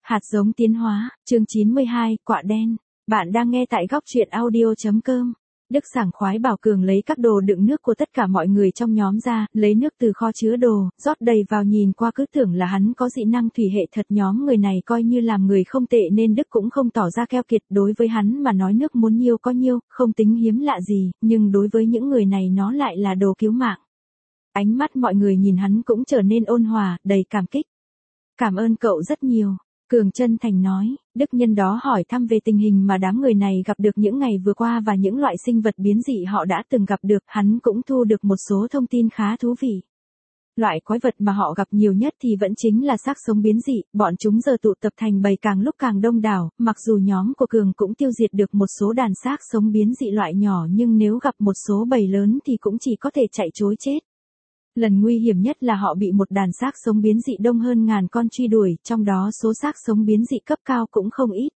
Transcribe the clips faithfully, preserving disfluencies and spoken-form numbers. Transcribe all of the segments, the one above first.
Hạt giống tiến hóa, chương chín mươi hai, quạ đen. Bạn đang nghe tại góc truyện audio.com. Đức sảng khoái bảo Cường lấy các đồ đựng nước của tất cả mọi người trong nhóm ra, lấy nước từ kho chứa đồ, rót đầy vào, nhìn qua cứ tưởng là hắn có dị năng thủy hệ thật. Nhóm người này coi như làm người không tệ nên Đức cũng không tỏ ra keo kiệt, đối với hắn mà nói nước muốn nhiêu có nhiêu, không tính hiếm lạ gì, nhưng đối với những người này nó lại là đồ cứu mạng. Ánh mắt mọi người nhìn hắn cũng trở nên ôn hòa, đầy cảm kích. Cảm ơn cậu rất nhiều. Cường chân thành nói. Đức nhân đó hỏi thăm về tình hình mà đám người này gặp được những ngày vừa qua và những loại sinh vật biến dị họ đã từng gặp được. Hắn cũng thu được một số thông tin khá thú vị. Loại quái vật mà họ gặp nhiều nhất thì vẫn chính là xác sống biến dị. Bọn chúng giờ tụ tập thành bầy càng lúc càng đông đảo. Mặc dù nhóm của Cường cũng tiêu diệt được một số đàn xác sống biến dị loại nhỏ, nhưng nếu gặp một số bầy lớn thì cũng chỉ có thể chạy trối chết. Lần nguy hiểm nhất là họ bị một đàn xác sống biến dị đông hơn ngàn con truy đuổi, trong đó số xác sống biến dị cấp cao cũng không ít.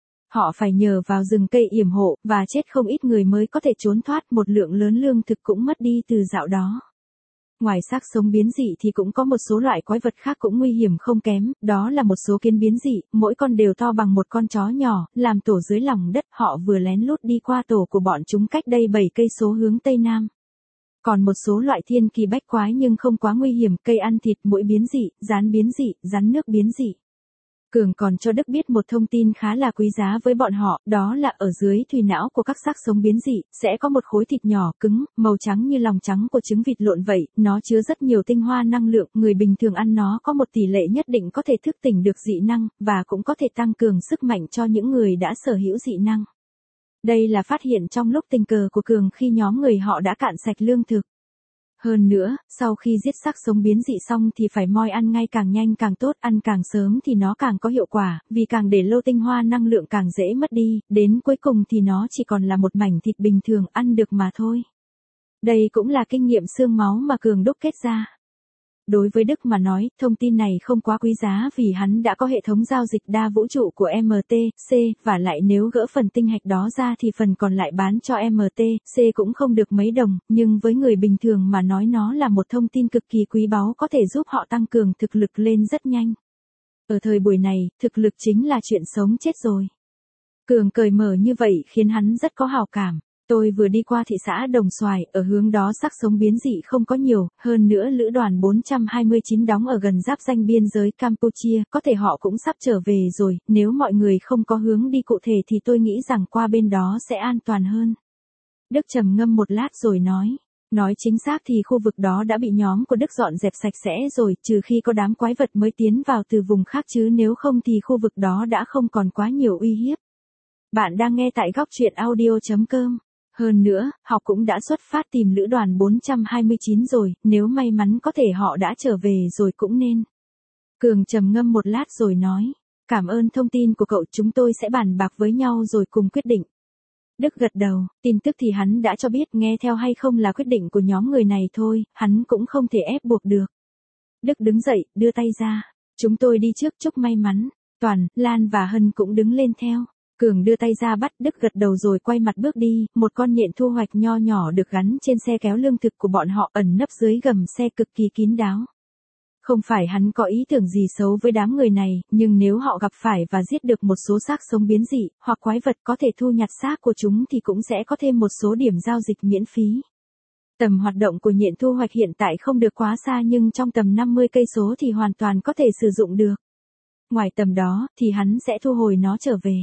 Họ phải nhờ vào rừng cây yểm hộ, và chết không ít người mới có thể trốn thoát, một lượng lớn lương thực cũng mất đi từ dạo đó. Ngoài xác sống biến dị thì cũng có một số loại quái vật khác cũng nguy hiểm không kém, đó là một số kiến biến dị, mỗi con đều to bằng một con chó nhỏ, làm tổ dưới lòng đất. Họ vừa lén lút đi qua tổ của bọn chúng cách đây bảy cây số hướng tây nam. Còn một số loại thiên kỳ bách quái nhưng không quá nguy hiểm, cây ăn thịt, muỗi biến dị, gián biến dị, rắn nước biến dị. Cường còn cho Đức biết một thông tin khá là quý giá với bọn họ, đó là ở dưới thùy não của các xác sống biến dị, sẽ có một khối thịt nhỏ, cứng, màu trắng như lòng trắng của trứng vịt lộn vậy, nó chứa rất nhiều tinh hoa năng lượng, người bình thường ăn nó có một tỷ lệ nhất định có thể thức tỉnh được dị năng, và cũng có thể tăng cường sức mạnh cho những người đã sở hữu dị năng. Đây là phát hiện trong lúc tình cờ của Cường khi nhóm người họ đã cạn sạch lương thực. Hơn nữa, sau khi giết xác sống biến dị xong thì phải moi ăn ngay, càng nhanh càng tốt, ăn càng sớm thì nó càng có hiệu quả, vì càng để lâu tinh hoa năng lượng càng dễ mất đi, đến cuối cùng thì nó chỉ còn là một mảnh thịt bình thường ăn được mà thôi. Đây cũng là kinh nghiệm xương máu mà Cường đúc kết ra. Đối với Đức mà nói, thông tin này không quá quý giá vì hắn đã có hệ thống giao dịch đa vũ trụ của em tê xê, và lại nếu gỡ phần tinh hạch đó ra thì phần còn lại bán cho em tê xê cũng không được mấy đồng, nhưng với người bình thường mà nói nó là một thông tin cực kỳ quý báu, có thể giúp họ tăng cường thực lực lên rất nhanh. Ở thời buổi này, thực lực chính là chuyện sống chết rồi. Cường cởi mở như vậy khiến hắn rất có hào cảm. Tôi vừa đi qua thị xã Đồng Xoài, ở hướng đó xác sống biến dị không có nhiều, hơn nữa lữ đoàn bốn trăm hai mươi chín đóng ở gần giáp ranh biên giới Campuchia, có thể họ cũng sắp trở về rồi, nếu mọi người không có hướng đi cụ thể thì tôi nghĩ rằng qua bên đó sẽ an toàn hơn. Đức trầm ngâm một lát rồi nói. Nói chính xác thì khu vực đó đã bị nhóm của Đức dọn dẹp sạch sẽ rồi, trừ khi có đám quái vật mới tiến vào từ vùng khác, chứ nếu không thì khu vực đó đã không còn quá nhiều uy hiếp. Bạn đang nghe tại góc truyện audio.com. Hơn nữa, họ cũng đã xuất phát tìm lữ đoàn bốn trăm hai mươi chín rồi, nếu may mắn có thể họ đã trở về rồi cũng nên. Cường trầm ngâm một lát rồi nói, cảm ơn thông tin của cậu, chúng tôi sẽ bàn bạc với nhau rồi cùng quyết định. Đức gật đầu, tin tức thì hắn đã cho biết, nghe theo hay không là quyết định của nhóm người này thôi, hắn cũng không thể ép buộc được. Đức đứng dậy, đưa tay ra, chúng tôi đi trước, chúc may mắn. Toàn, Lan và Hân cũng đứng lên theo. Cường đưa tay ra bắt, Đức gật đầu rồi quay mặt bước đi, một con nhện thu hoạch nho nhỏ được gắn trên xe kéo lương thực của bọn họ, ẩn nấp dưới gầm xe cực kỳ kín đáo. Không phải hắn có ý tưởng gì xấu với đám người này, nhưng nếu họ gặp phải và giết được một số xác sống biến dị, hoặc quái vật có thể thu nhặt xác của chúng thì cũng sẽ có thêm một số điểm giao dịch miễn phí. Tầm hoạt động của nhện thu hoạch hiện tại không được quá xa, nhưng trong tầm năm mươi cây số thì hoàn toàn có thể sử dụng được. Ngoài tầm đó, thì hắn sẽ thu hồi nó trở về.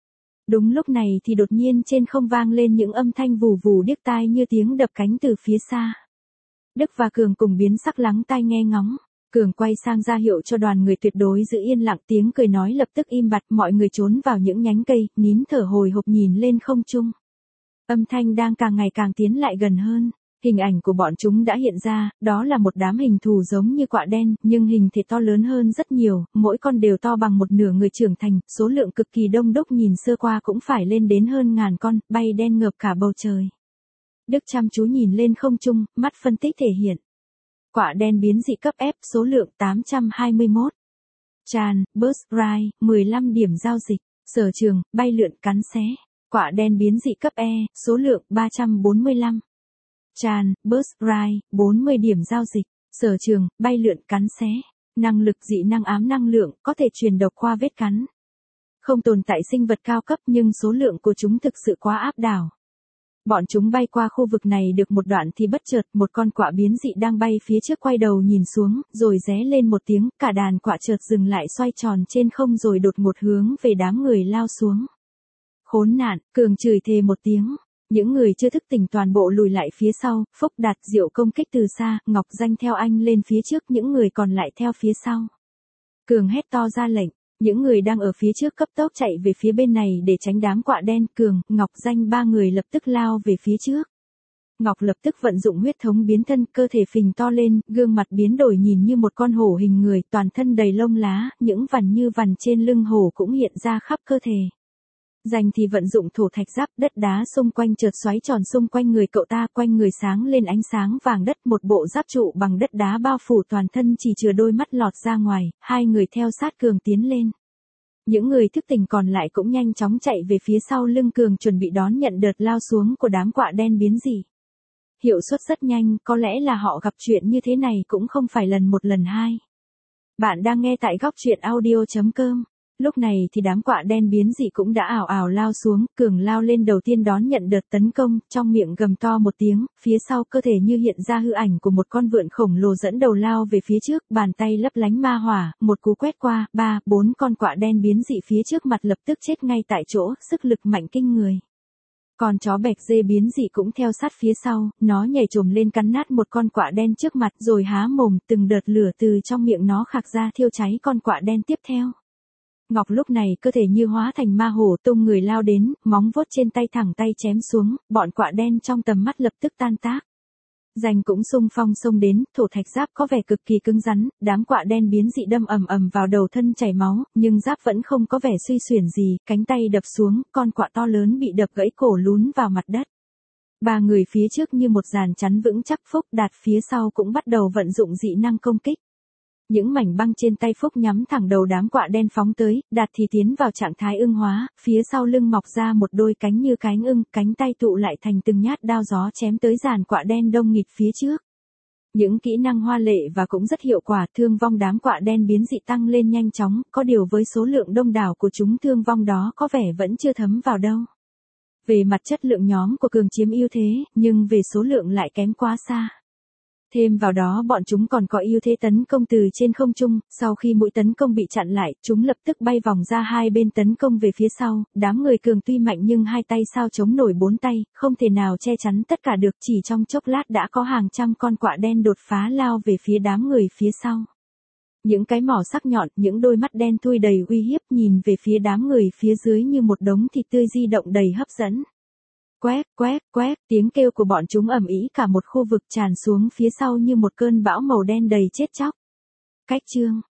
Đúng lúc này thì đột nhiên trên không vang lên những âm thanh vù vù điếc tai như tiếng đập cánh từ phía xa. Đức và Cường cùng biến sắc lắng tai nghe ngóng. Cường quay sang ra hiệu cho đoàn người tuyệt đối giữ yên lặng, tiếng cười nói lập tức im bặt, mọi người trốn vào những nhánh cây, nín thở hồi hộp nhìn lên không trung. Âm thanh đang càng ngày càng tiến lại gần hơn. Hình ảnh của bọn chúng đã hiện ra, đó là một đám hình thù giống như quạ đen, nhưng hình thể to lớn hơn rất nhiều, mỗi con đều to bằng một nửa người trưởng thành, số lượng cực kỳ đông đúc, nhìn sơ qua cũng phải lên đến hơn ngàn con, bay đen ngợp cả bầu trời. Đức chăm chú nhìn lên không trung, mắt phân tích thể hiện. Quạ đen biến dị cấp F, số lượng tám trăm hai mươi mốt. Chan, Burst Ride, mười lăm điểm giao dịch. Sở trường, bay lượn cắn xé. Quạ đen biến dị cấp E, số lượng ba trăm bốn mươi lăm. Chan, Burst Ride, bốn mươi điểm giao dịch. Sở trường, bay lượn cắn xé. năng lực dị năng ám năng lượng, có thể truyền độc qua vết cắn. Không tồn tại sinh vật cao cấp nhưng số lượng của chúng thực sự quá áp đảo. Bọn chúng bay qua khu vực này được một đoạn thì bất chợt một con quạ biến dị đang bay phía trước quay đầu nhìn xuống, rồi ré lên một tiếng, cả đàn quạ chợt dừng lại xoay tròn trên không rồi đột ngột hướng về đám người lao xuống. Khốn nạn, Cường chửi thề một tiếng. Những người chưa thức tỉnh toàn bộ lùi lại phía sau, Phúc Đạt Diệu công kích từ xa, Ngọc Danh theo anh lên phía trước, những người còn lại theo phía sau. Cường hét to ra lệnh. Những người đang ở phía trước cấp tốc chạy về phía bên này để tránh đám quạ đen. Cường, Ngọc Danh ba người lập tức lao về phía trước. Ngọc lập tức vận dụng huyết thống biến thân, cơ thể phình to lên, gương mặt biến đổi nhìn như một con hổ hình người, toàn thân đầy lông lá, những vằn như vằn trên lưng hổ cũng hiện ra khắp cơ thể. Danh thì vận dụng thổ thạch giáp, đất đá xung quanh chợt xoáy tròn xung quanh người cậu ta, quanh người sáng lên ánh sáng vàng đất, một bộ giáp trụ bằng đất đá bao phủ toàn thân chỉ chừa đôi mắt lọt ra ngoài, hai người theo sát Cường tiến lên. Những người thức tỉnh còn lại cũng nhanh chóng chạy về phía sau lưng Cường chuẩn bị đón nhận đợt lao xuống của đám quạ đen biến dị. Hiệu suất rất nhanh, có lẽ là họ gặp chuyện như thế này cũng không phải lần một lần hai. Bạn đang nghe tại góc truyện audio chấm com. Lúc này thì đám quạ đen biến dị cũng đã ảo ảo lao xuống, Cường lao lên đầu tiên đón nhận đợt tấn công, trong miệng gầm to một tiếng, phía sau cơ thể như hiện ra hư ảnh của một con vượn khổng lồ dẫn đầu lao về phía trước, bàn tay lấp lánh ma hỏa, một cú quét qua, ba, bốn con quạ đen biến dị phía trước mặt lập tức chết ngay tại chỗ, sức lực mạnh kinh người. Con chó bẹc dê biến dị cũng theo sát phía sau, nó nhảy chồm lên cắn nát một con quạ đen trước mặt rồi há mồm, từng đợt lửa từ trong miệng nó khạc ra thiêu cháy con quạ đen tiếp theo. Ngọc lúc này cơ thể như hóa thành ma hổ tung người lao đến, móng vuốt trên tay thẳng tay chém xuống, bọn quạ đen trong tầm mắt lập tức tan tác. Danh cũng xung phong xông đến, thổ thạch giáp có vẻ cực kỳ cứng rắn, đám quạ đen biến dị đâm ầm ầm vào đầu thân chảy máu, nhưng giáp vẫn không có vẻ suy xuyển gì, cánh tay đập xuống, con quạ to lớn bị đập gãy cổ lún vào mặt đất. Ba người phía trước như một dàn chắn vững chắc, Phúc Đạt phía sau cũng bắt đầu vận dụng dị năng công kích. Những mảnh băng trên tay Phúc nhắm thẳng đầu đám quạ đen phóng tới, Đạt thì tiến vào trạng thái ưng hóa, phía sau lưng mọc ra một đôi cánh như cánh ưng, cánh tay tụ lại thành từng nhát đao gió chém tới dàn quạ đen đông nghịt phía trước. Những kỹ năng hoa lệ và cũng rất hiệu quả, thương vong đám quạ đen biến dị tăng lên nhanh chóng, có điều với số lượng đông đảo của chúng thương vong đó có vẻ vẫn chưa thấm vào đâu. Về mặt chất lượng nhóm của Cường chiếm ưu thế, nhưng về số lượng lại kém quá xa. Thêm vào đó bọn chúng còn có ưu thế tấn công từ trên không trung, sau khi mũi tấn công bị chặn lại, chúng lập tức bay vòng ra hai bên tấn công về phía sau, đám người Cường tuy mạnh nhưng hai tay sao chống nổi bốn tay, không thể nào che chắn tất cả được, chỉ trong chốc lát đã có hàng trăm con quạ đen đột phá lao về phía đám người phía sau. Những cái mỏ sắc nhọn, những đôi mắt đen thui đầy uy hiếp nhìn về phía đám người phía dưới như một đống thịt tươi di động đầy hấp dẫn. Quét, quét, quét, tiếng kêu của bọn chúng ầm ĩ cả một khu vực tràn xuống phía sau như một cơn bão màu đen đầy chết chóc. Cách chương